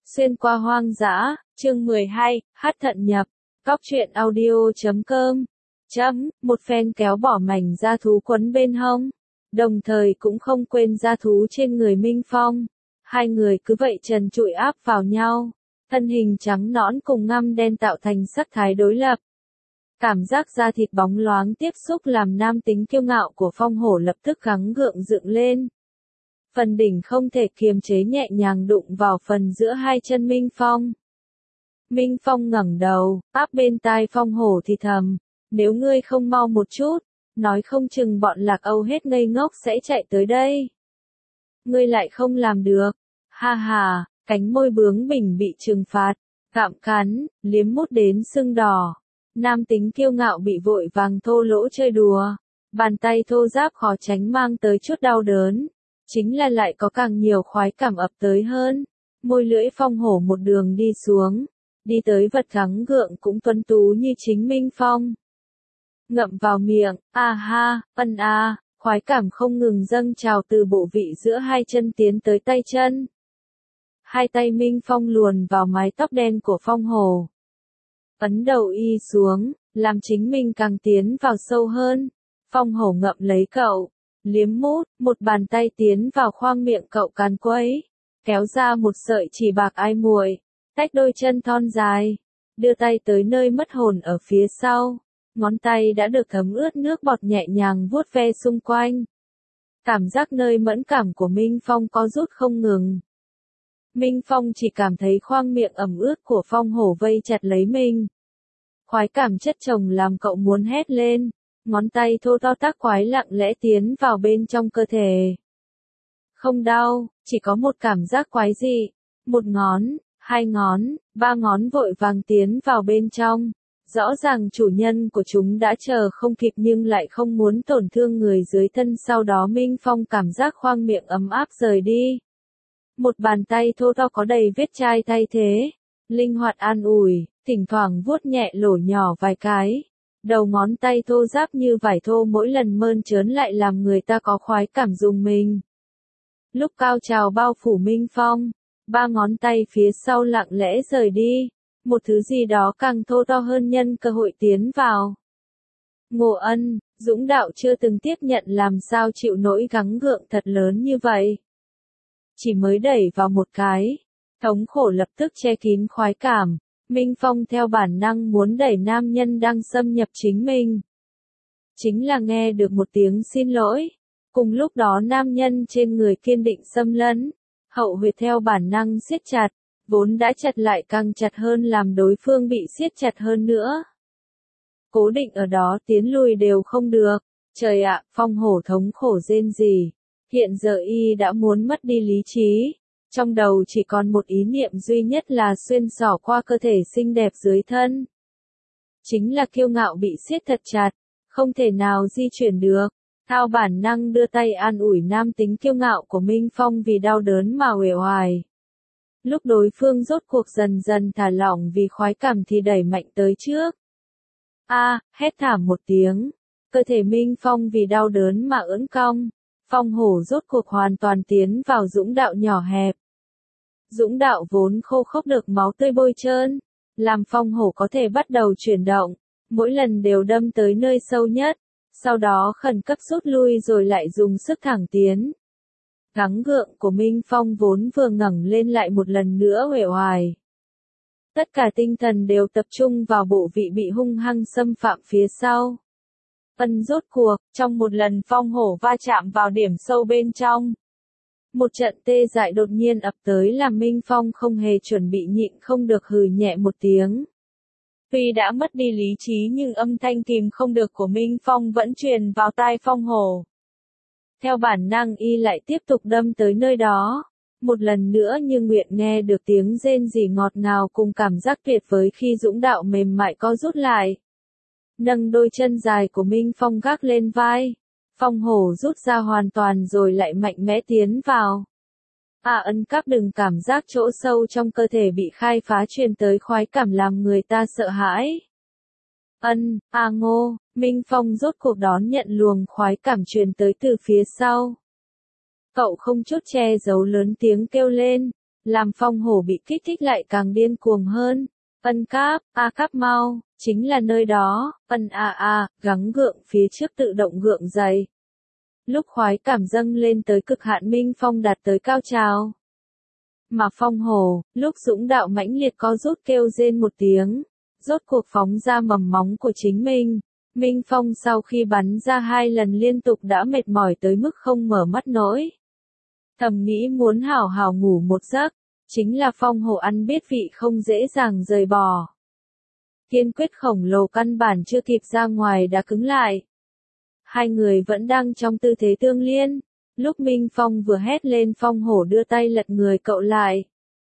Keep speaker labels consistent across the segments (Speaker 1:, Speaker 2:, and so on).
Speaker 1: Xuyên qua hoang dã, chương 12, hát thận nhập, Cóc truyện audio.com. Một phen kéo bỏ mảnh da thú quấn bên hông, đồng thời cũng không quên da thú trên người Minh Phong. Hai người cứ vậy trần trụi áp vào nhau, thân hình trắng nõn cùng ngăm đen tạo thành sắc thái đối lập. Cảm giác da thịt bóng loáng tiếp xúc làm nam tính kiêu ngạo của Phong hổ lập tức gắng gượng dựng lên. Phần đỉnh không thể kiềm chế nhẹ nhàng đụng vào phần giữa hai chân Minh Phong. Minh Phong ngẩng đầu, áp bên tai Phong hổ thì thầm, nếu ngươi không mau một chút, nói không chừng bọn Lạc Âu hết ngây ngốc sẽ chạy tới đây. Ngươi lại không làm được, ha ha, cánh môi bướng bỉnh bị trừng phạt, gặm cắn, liếm mút đến sưng đỏ. Nam tính kiêu ngạo bị vội vàng thô lỗ chơi đùa, bàn tay thô ráp khó tránh mang tới chút đau đớn. Chính là lại có càng nhiều khoái cảm ập tới hơn. Môi lưỡi Phong hổ một đường đi xuống, đi tới vật gắng gượng cũng tuấn tú như chính Minh Phong. Ngậm vào miệng, a ha, ân a, khoái cảm không ngừng dâng trào từ bộ vị giữa hai chân tiến tới tay chân. Hai tay Minh Phong luồn vào mái tóc đen của Phong hổ. Ấn đầu y xuống, làm chính mình càng tiến vào sâu hơn. Phong hổ ngậm lấy cậu, liếm mút, một bàn tay tiến vào khoang miệng cậu càn quấy, kéo ra một sợi chỉ bạc ai muội, tách đôi chân thon dài, đưa tay tới nơi mất hồn ở phía sau, ngón tay đã được thấm ướt nước bọt nhẹ nhàng vuốt ve xung quanh. Cảm giác nơi mẫn cảm của Minh Phong có rút không ngừng. Minh Phong chỉ cảm thấy khoang miệng ẩm ướt của Phong hổ vây chặt lấy mình. Khoái cảm chất chồng làm cậu muốn hét lên. Ngón tay thô to tác quái lặng lẽ tiến vào bên trong cơ thể. Không đau, chỉ có một cảm giác quái dị. Một ngón, hai ngón, ba ngón vội vàng tiến vào bên trong. Rõ ràng chủ nhân của chúng đã chờ không kịp nhưng lại không muốn tổn thương người dưới thân. Sau đó Minh Phong cảm giác khoang miệng ấm áp rời đi. Một bàn tay thô to có đầy vết chai thay thế. Linh hoạt an ủi, thỉnh thoảng vuốt nhẹ lỗ nhỏ vài cái. Đầu ngón tay thô ráp như vải thô mỗi lần mơn trớn lại làm người ta có khoái cảm rùng mình. Lúc cao trào bao phủ Minh Phong, ba ngón tay phía sau lặng lẽ rời đi, một thứ gì đó càng thô to hơn nhân cơ hội tiến vào. Ngộ Ân, Dũng Đạo chưa từng tiếp nhận làm sao chịu nỗi gắng gượng thật lớn như vậy. Chỉ mới đẩy vào một cái, thống khổ lập tức che kín khoái cảm. Minh Phong theo bản năng muốn đẩy nam nhân đang xâm nhập chính mình. Chính là nghe được một tiếng xin lỗi. Cùng lúc đó nam nhân trên người kiên định xâm lấn. Hậu huyệt theo bản năng siết chặt, vốn đã chặt lại càng chặt hơn làm đối phương bị siết chặt hơn nữa. Cố định ở đó tiến lùi đều không được. Trời ạ, Phong hổ thống khổ rên rỉ. Hiện giờ y đã muốn mất đi lý trí. Trong đầu chỉ còn một ý niệm duy nhất là xuyên xỏ qua cơ thể xinh đẹp dưới thân. Chính là kiêu ngạo bị siết thật chặt, không thể nào di chuyển được. Thao bản năng đưa tay an ủi nam tính kiêu ngạo của Minh Phong vì đau đớn mà uể oải. Lúc đối phương rốt cuộc dần dần thả lỏng vì khoái cảm thì đẩy mạnh tới trước. Hét thảm một tiếng. Cơ thể Minh Phong vì đau đớn mà ưỡn cong. Phong hổ rốt cuộc hoàn toàn tiến vào dũng đạo nhỏ hẹp. Dũng đạo vốn khô khốc được máu tươi bôi trơn, làm Phong hổ có thể bắt đầu chuyển động, mỗi lần đều đâm tới nơi sâu nhất, sau đó khẩn cấp rút lui rồi lại dùng sức thẳng tiến. Gắng gượng của Minh Phong vốn vừa ngẩng lên lại một lần nữa uể oải. Tất cả tinh thần đều tập trung vào bộ vị bị hung hăng xâm phạm phía sau. Rốt cuộc, trong một lần Phong hổ va chạm vào điểm sâu bên trong. Một trận tê dại đột nhiên ập tới làm Minh Phong không hề chuẩn bị nhịn không được hừ nhẹ một tiếng. Tuy đã mất đi lý trí nhưng âm thanh kìm không được của Minh Phong vẫn truyền vào tai Phong hổ. Theo bản năng y lại tiếp tục đâm tới nơi đó. Một lần nữa như nguyện nghe được tiếng rên rỉ ngọt ngào cùng cảm giác tuyệt vời khi dũng đạo mềm mại co rút lại. Nâng đôi chân dài của Minh Phong gác lên vai. Phong hổ rút ra hoàn toàn rồi lại mạnh mẽ tiến vào. Ân các đừng cảm giác chỗ sâu trong cơ thể bị khai phá truyền tới khoái cảm làm người ta sợ hãi. Ngô, Minh Phong rốt cuộc đón nhận luồng khoái cảm truyền tới từ phía sau. Cậu không chút che giấu lớn tiếng kêu lên, làm Phong Hổ bị kích thích lại càng điên cuồng hơn. Ân Cáp, A Cáp mau, chính là nơi đó, ân gắng gượng phía trước tự động gượng dậy. Lúc khoái cảm dâng lên tới cực hạn Minh Phong đạt tới cao trào. Mà Phong Hổ, lúc dũng đạo mãnh liệt có rút kêu rên một tiếng, rốt cuộc phóng ra mầm móng của chính mình. Minh Phong sau khi bắn ra 2 lần liên tục đã mệt mỏi tới mức không mở mắt nổi. Thầm nghĩ muốn hảo hảo ngủ một giấc, chính là Phong Hổ ăn biết vị không dễ dàng rời bỏ. Kiên quyết khổng lồ căn bản chưa kịp ra ngoài đã cứng lại. Hai người vẫn đang trong tư thế tương liên. Lúc Minh Phong vừa hét lên Phong Hổ đưa tay lật người cậu lại.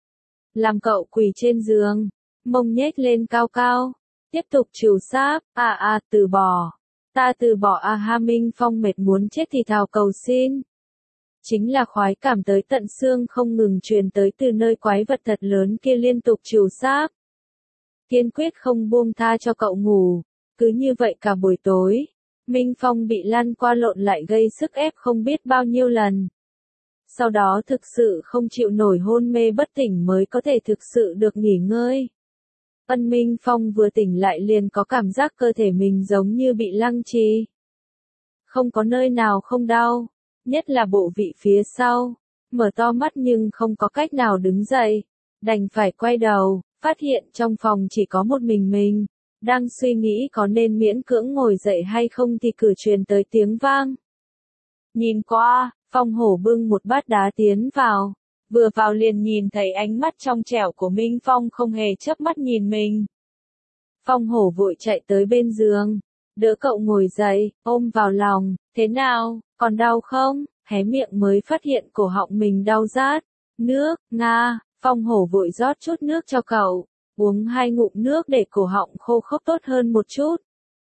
Speaker 1: Làm cậu quỳ trên giường, mông nhếch lên cao cao. Tiếp tục trừu sáp, từ bỏ. Ta từ bỏ ha Minh Phong mệt muốn chết thì thào cầu xin. Chính là khoái cảm tới tận xương không ngừng truyền tới từ nơi quái vật thật lớn kia liên tục trừu sáp. Kiên quyết không buông tha cho cậu ngủ. Cứ như vậy cả buổi tối. Minh Phong bị lăn qua lộn lại gây sức ép không biết bao nhiêu lần. Sau đó thực sự không chịu nổi hôn mê bất tỉnh mới có thể thực sự được nghỉ ngơi. Minh Phong vừa tỉnh lại liền có cảm giác cơ thể mình giống như bị lăng trì. Không có nơi nào không đau, nhất là bộ vị phía sau. Mở to mắt nhưng không có cách nào đứng dậy. Đành phải quay đầu, phát hiện trong phòng chỉ có một mình. Đang suy nghĩ có nên miễn cưỡng ngồi dậy hay không thì cửa truyền tới tiếng vang. Nhìn qua, Phong Hổ bưng một bát đá tiến vào. Vừa vào liền nhìn thấy ánh mắt trong trẻo của Minh Phong không hề chớp mắt nhìn mình. Phong Hổ vội chạy tới bên giường, đỡ cậu ngồi dậy, ôm vào lòng, thế nào, còn đau không? Hé miệng mới phát hiện cổ họng mình đau rát. Nước, Phong Hổ vội rót chút nước cho cậu. Uống 2 ngụm nước để cổ họng khô khốc tốt hơn một chút.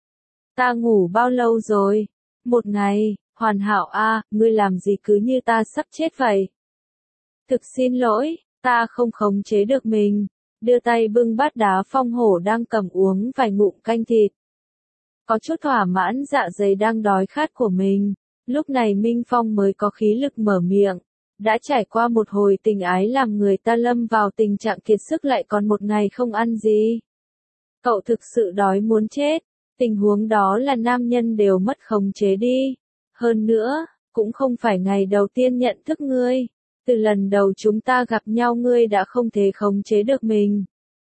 Speaker 1: Ta ngủ bao lâu rồi? 1 ngày, hoàn hảo ngươi làm gì cứ như ta sắp chết vậy? Thực xin lỗi, ta không khống chế được mình. Đưa tay bưng bát đá Phong Hổ đang cầm uống vài ngụm canh thịt. Có chút thỏa mãn dạ dày đang đói khát của mình. Lúc này Minh Phong mới có khí lực mở miệng. Đã trải qua một hồi tình ái làm người ta lâm vào tình trạng kiệt sức lại còn 1 ngày không ăn gì. Cậu thực sự đói muốn chết. Tình huống đó là nam nhân đều mất khống chế đi. Hơn nữa, cũng không phải ngày đầu tiên nhận thức ngươi. Từ lần đầu chúng ta gặp nhau ngươi đã không thể khống chế được mình.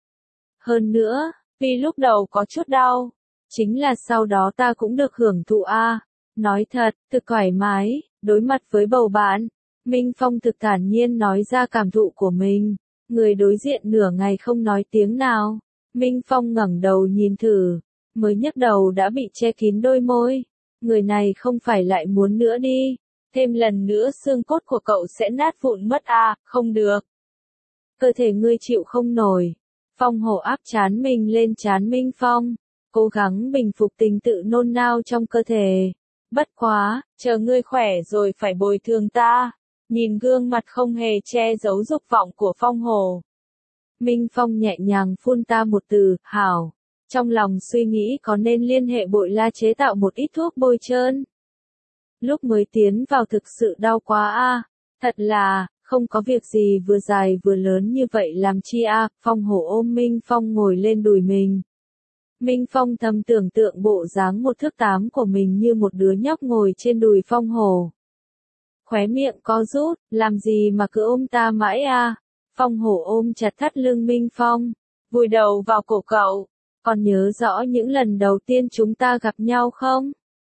Speaker 1: Hơn nữa, vì lúc đầu có chút đau, chính là sau đó ta cũng được hưởng thụ Nói thật, thực thoải mái, đối mặt với bầu bạn. Minh Phong thực thản nhiên nói ra cảm thụ của mình. Người đối diện nửa ngày không nói tiếng nào. Minh Phong ngẩng đầu nhìn thử. Mới nhấc đầu đã bị che kín đôi môi. Người này không phải lại muốn nữa đi. Thêm lần nữa xương cốt của cậu sẽ nát vụn mất không được. Cơ thể ngươi chịu không nổi. Phong Hổ áp trán mình lên trán Minh Phong. Cố gắng bình phục tình tự nôn nao trong cơ thể. Bất quá, chờ ngươi khỏe rồi phải bồi thường ta. Nhìn gương mặt không hề che giấu dục vọng của Phong Hổ. Minh Phong nhẹ nhàng phun ta một từ, hảo. Trong lòng suy nghĩ có nên liên hệ Bội La chế tạo một ít thuốc bôi trơn. Lúc mới tiến vào thực sự đau quá thật là, không có việc gì vừa dài vừa lớn như vậy làm chi Phong Hổ ôm Minh Phong ngồi lên đùi mình. Minh Phong thầm tưởng tượng bộ dáng 1thước 8 của mình như một đứa nhóc ngồi trên đùi Phong Hổ. Khóe miệng co rút, làm gì mà cứ ôm ta mãi Phong Hổ ôm chặt thắt lưng Minh Phong, vùi đầu vào cổ cậu. Còn nhớ rõ những lần đầu tiên chúng ta gặp nhau không?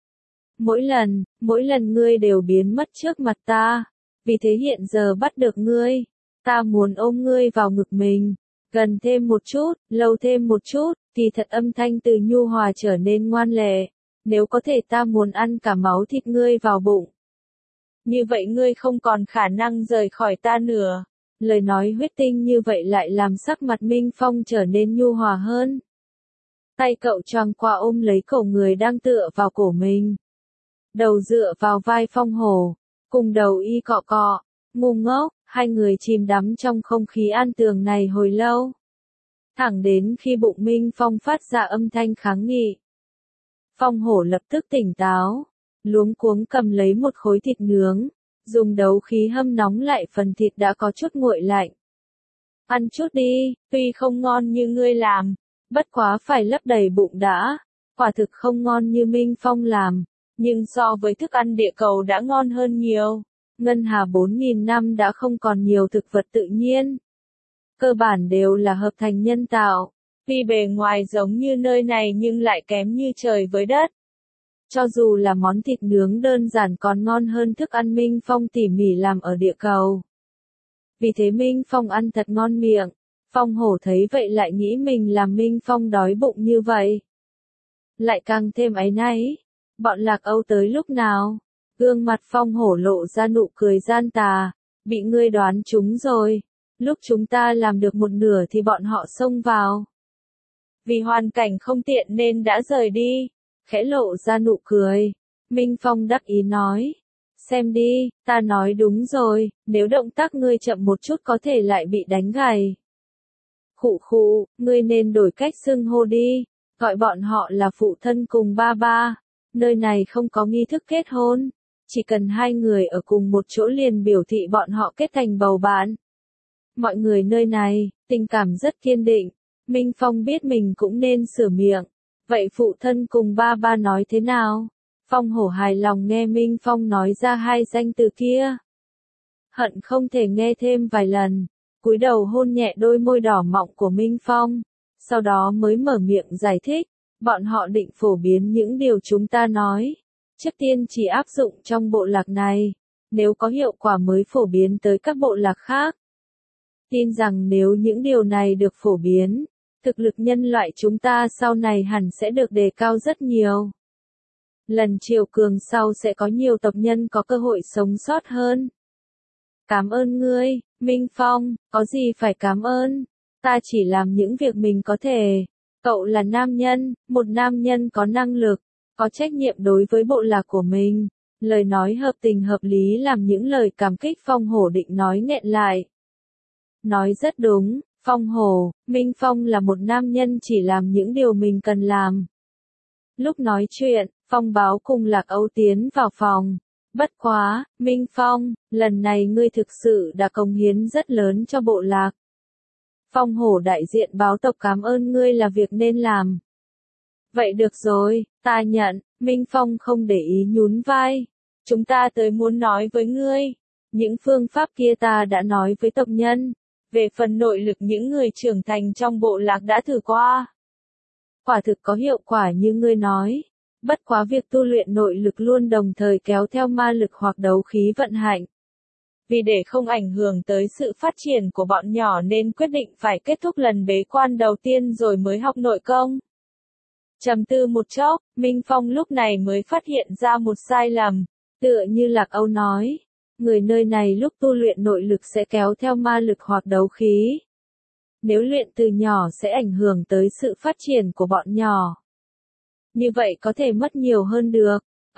Speaker 1: Mỗi lần ngươi đều biến mất trước mặt ta. Vì thế hiện giờ bắt được ngươi. Ta muốn ôm ngươi vào ngực mình. Gần thêm một chút, lâu thêm một chút, thì thật âm thanh từ nhu hòa trở nên ngoan lệ. Nếu có thể ta muốn ăn cả máu thịt ngươi vào bụng. Như vậy ngươi không còn khả năng rời khỏi ta nữa. Lời nói huyết tinh như vậy lại làm sắc mặt Minh Phong trở nên nhu hòa hơn. Tay cậu choàng qua ôm lấy cổ người đang tựa vào cổ mình. Đầu dựa vào vai Phong Hổ, cùng đầu y cọ cọ, ngu ngốc, hai người chìm đắm trong không khí an tường này hồi lâu. Thẳng đến khi bụng Minh Phong phát ra âm thanh kháng nghị. Phong Hổ lập tức tỉnh táo, luống cuống cầm lấy một khối thịt nướng, dùng đấu khí hâm nóng lại phần thịt đã có chút nguội lạnh. ăn chút đi, tuy không ngon như ngươi làm, bất quá phải lấp đầy bụng đã. Quả thực không ngon như Minh Phong làm, nhưng so với thức ăn địa cầu đã ngon hơn nhiều. Ngân Hà 4.000 năm đã không còn nhiều thực vật tự nhiên. Cơ bản đều là hợp thành nhân tạo. Tuy bề ngoài giống như nơi này nhưng lại kém như trời với đất. Cho dù là món thịt nướng đơn giản còn ngon hơn thức ăn Minh Phong tỉ mỉ làm ở địa cầu. Vì thế Minh Phong ăn thật ngon miệng. Phong hổ thấy vậy lại nghĩ mình làm Minh Phong đói bụng như vậy. Lại càng thêm áy náy. Bọn Lạc Âu tới lúc nào? Gương mặt Phong hổ lộ ra nụ cười gian tà. Bị ngươi đoán trúng rồi. Lúc chúng ta làm được một nửa thì bọn họ xông vào. Vì hoàn cảnh không tiện nên đã rời đi. Khẽ lộ ra nụ cười. Minh Phong đắc ý nói. Xem đi, ta nói đúng rồi, nếu động tác ngươi chậm một chút có thể lại bị đánh gãy. Khụ khụ, ngươi nên đổi cách xưng hô đi, gọi bọn họ là phụ thân cùng ba ba. Nơi này không có nghi thức kết hôn, chỉ cần hai người ở cùng một chỗ liền biểu thị bọn họ kết thành bầu bạn. Mọi người nơi này, tình cảm rất kiên định, Minh Phong biết mình cũng nên sửa miệng. Vậy phụ thân cùng ba ba nói thế nào? Phong hổ hài lòng nghe Minh Phong nói ra hai danh từ kia. Hận không thể nghe thêm vài lần, cúi đầu hôn nhẹ đôi môi đỏ mọng của Minh Phong, sau đó mới mở miệng giải thích, bọn họ định phổ biến những điều chúng ta nói. Trước tiên chỉ áp dụng trong bộ lạc này, nếu có hiệu quả mới phổ biến tới các bộ lạc khác. Tin rằng nếu những điều này được phổ biến, thực lực nhân loại chúng ta sau này hẳn sẽ được đề cao rất nhiều. Lần triều cường sau sẽ có nhiều tộc nhân có cơ hội sống sót hơn. Cảm ơn ngươi, Minh Phong, có gì phải cảm ơn, ta chỉ làm những việc mình có thể. Cậu là nam nhân, một nam nhân có năng lực, có trách nhiệm đối với bộ lạc của mình. Lời nói hợp tình hợp lý làm những lời cảm kích Phong hổ định nói nghẹn lại. Nói rất đúng, Phong hổ, Minh Phong là một nam nhân chỉ làm những điều mình cần làm. Lúc nói chuyện, Phong báo cùng Lạc Âu tiến vào phòng. Bất quá, Minh Phong, lần này ngươi thực sự đã cống hiến rất lớn cho bộ lạc. Phong hổ đại diện báo tộc cảm ơn ngươi là việc nên làm. Vậy được rồi, ta nhận, Minh Phong không để ý nhún vai. Chúng ta tới muốn nói với ngươi. Những phương pháp kia ta đã nói với tộc nhân. Về phần nội lực những người trưởng thành trong bộ lạc đã thử qua. Quả thực có hiệu quả như ngươi nói. Bất quá việc tu luyện nội lực luôn đồng thời kéo theo ma lực hoặc đấu khí vận hành. Vì để không ảnh hưởng tới sự phát triển của bọn nhỏ nên quyết định phải kết thúc lần bế quan đầu tiên rồi mới học nội công. Trầm tư một chốc, Minh Phong lúc này mới phát hiện ra một sai lầm, tựa như Lạc Âu nói. Người nơi này lúc tu luyện nội lực sẽ kéo theo ma lực hoặc đấu khí. Nếu luyện từ nhỏ sẽ ảnh hưởng tới sự phát triển của bọn nhỏ. Như vậy có thể mất nhiều hơn được.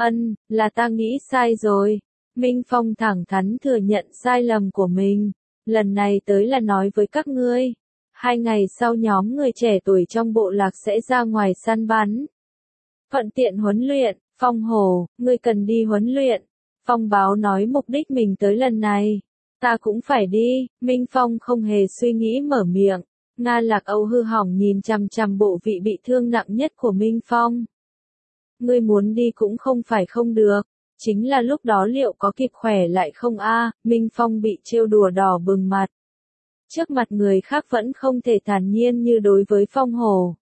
Speaker 1: Là ta nghĩ sai rồi. Minh Phong thẳng thắn thừa nhận sai lầm của mình. Lần này tới là nói với các ngươi. 2 ngày sau nhóm người trẻ tuổi trong bộ lạc sẽ ra ngoài săn bắn. Thuận tiện huấn luyện, Phong hổ, ngươi cần đi huấn luyện. Phong báo nói mục đích mình tới lần này. Ta cũng phải đi, Minh Phong không hề suy nghĩ mở miệng. Nga Lạc Âu hư hỏng nhìn chằm chằm bộ vị bị thương nặng nhất của Minh Phong. Ngươi muốn đi cũng không phải không được. Chính là lúc đó liệu có kịp khỏe lại không a? Minh Phong bị trêu đùa đỏ bừng mặt. Trước mặt người khác vẫn không thể thản nhiên như đối với Phong hổ.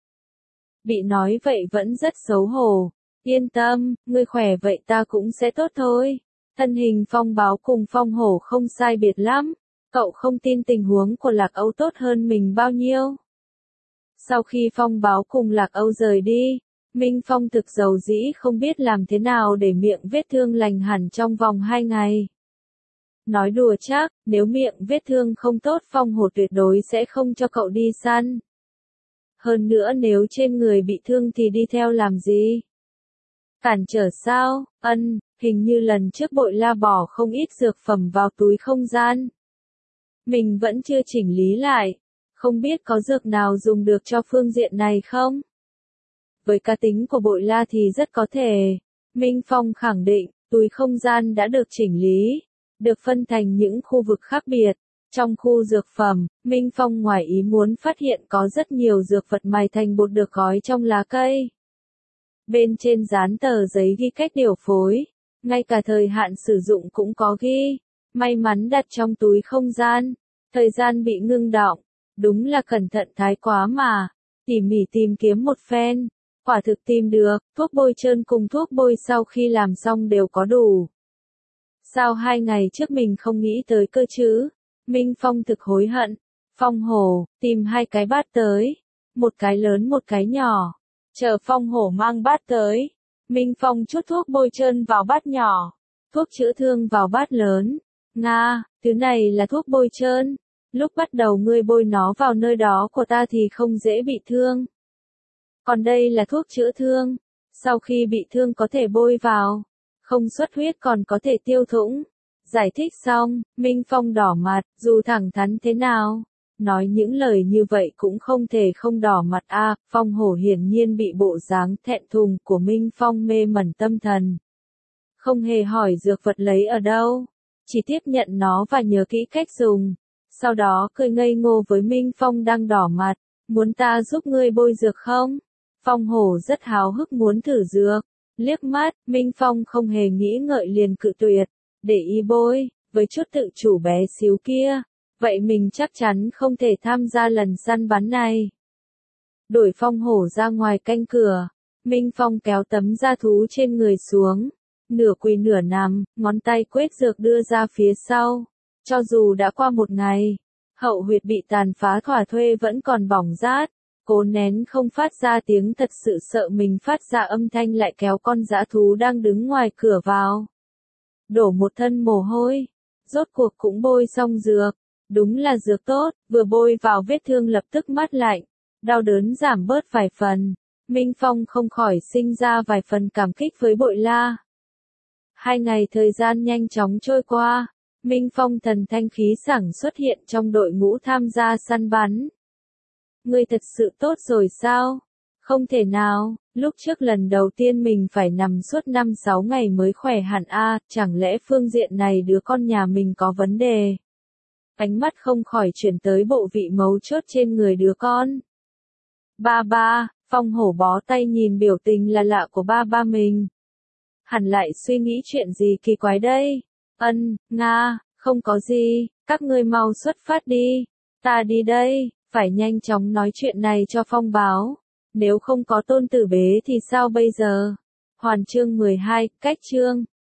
Speaker 1: Bị nói vậy vẫn rất xấu hổ. Yên tâm, ngươi khỏe vậy ta cũng sẽ tốt thôi. Thân hình Phong báo cùng Phong hổ không sai biệt lắm. Cậu không tin tình huống của Lạc Âu tốt hơn mình bao nhiêu. Sau khi Phong báo cùng Lạc Âu rời đi, Minh Phong thực dầu dĩ không biết làm thế nào để miệng vết thương lành hẳn trong vòng 2 ngày. Nói đùa chắc, nếu miệng vết thương không tốt Phong hổ tuyệt đối sẽ không cho cậu đi săn. Hơn nữa nếu trên người bị thương thì đi theo làm gì? Cản trở sao? Hình như lần trước Bội La bỏ không ít dược phẩm vào túi không gian. Mình vẫn chưa chỉnh lý lại. Không biết có dược nào dùng được cho phương diện này không? Với cá tính của Bội La thì rất có thể. Minh Phong khẳng định, túi không gian đã được chỉnh lý, được phân thành những khu vực khác biệt. Trong khu dược phẩm, Minh Phong ngoài ý muốn phát hiện có rất nhiều dược vật mài thành bột được gói trong lá cây. Bên trên dán tờ giấy ghi cách điều phối, ngay cả thời hạn sử dụng cũng có ghi. May mắn đặt trong túi không gian, thời gian bị ngưng đọng, đúng là cẩn thận thái quá mà. Tỉ mỉ tìm kiếm một phen, quả thực tìm được, thuốc bôi trơn cùng thuốc bôi sau khi làm xong đều có đủ. Sao 2 ngày trước mình không nghĩ tới cơ chứ? Minh Phong thực hối hận. Phong Hổ, tìm 2 cái bát tới. Một cái lớn một cái nhỏ. Chờ Phong Hổ mang bát tới. Minh Phong chút thuốc bôi trơn vào bát nhỏ. Thuốc chữa thương vào bát lớn. Nga, thứ này là thuốc bôi trơn. Lúc bắt đầu ngươi bôi nó vào nơi đó của ta thì không dễ bị thương. Còn đây là thuốc chữa thương. Sau khi bị thương có thể bôi vào. Không xuất huyết còn có thể tiêu thủng. Giải thích xong, Minh Phong đỏ mặt, dù thẳng thắn thế nào. Nói những lời như vậy cũng không thể không đỏ mặt a. Phong Hổ hiển nhiên bị bộ dáng thẹn thùng của Minh Phong mê mẩn tâm thần. Không hề hỏi dược vật lấy ở đâu. Chỉ tiếp nhận nó và nhớ kỹ cách dùng. Sau đó cười ngây ngô với Minh Phong đang đỏ mặt. Muốn ta giúp ngươi bôi dược không? Phong Hổ rất háo hức muốn thử dược. Liếc mắt, Minh Phong không hề nghĩ ngợi liền cự tuyệt. Để y bôi, với chút tự chủ bé xíu kia. Vậy mình chắc chắn không thể tham gia lần săn bắn này. Đuổi Phong Hổ ra ngoài canh cửa. Minh Phong kéo tấm da thú trên người xuống. Nửa quỳ nửa nằm, ngón tay quét dược đưa ra phía sau. Cho dù đã qua 1 ngày, hậu huyệt bị tàn phá thỏa thuê vẫn còn bỏng rát. Cố nén không phát ra tiếng thật sự sợ mình phát ra âm thanh lại kéo con dã thú đang đứng ngoài cửa vào. Đổ một thân mồ hôi. Rốt cuộc cũng bôi xong dược. Đúng là dược tốt, vừa bôi vào vết thương lập tức mát lạnh. Đau đớn giảm bớt vài phần. Minh Phong không khỏi sinh ra vài phần cảm kích với Bội La. 2 ngày thời gian nhanh chóng trôi qua. Minh Phong thần thanh khí sảng xuất hiện trong đội ngũ tham gia săn bắn. Ngươi thật sự tốt rồi sao? Không thể nào, lúc trước lần đầu tiên mình phải nằm suốt 5-6 ngày mới khỏe hẳn a, chẳng lẽ phương diện này đứa con nhà mình có vấn đề? Ánh mắt không khỏi chuyển tới bộ vị mấu chốt trên người đứa con. Ba ba, Phong Hổ bó tay nhìn biểu tình là lạ của ba ba mình. Hẳn lại suy nghĩ chuyện gì kỳ quái đây? Nga, không có gì, các ngươi mau xuất phát đi. Ta đi đây, phải nhanh chóng nói chuyện này cho Phong báo. Nếu không có Tôn Tử Bế thì sao bây giờ? Hoàn chương 12, cách chương.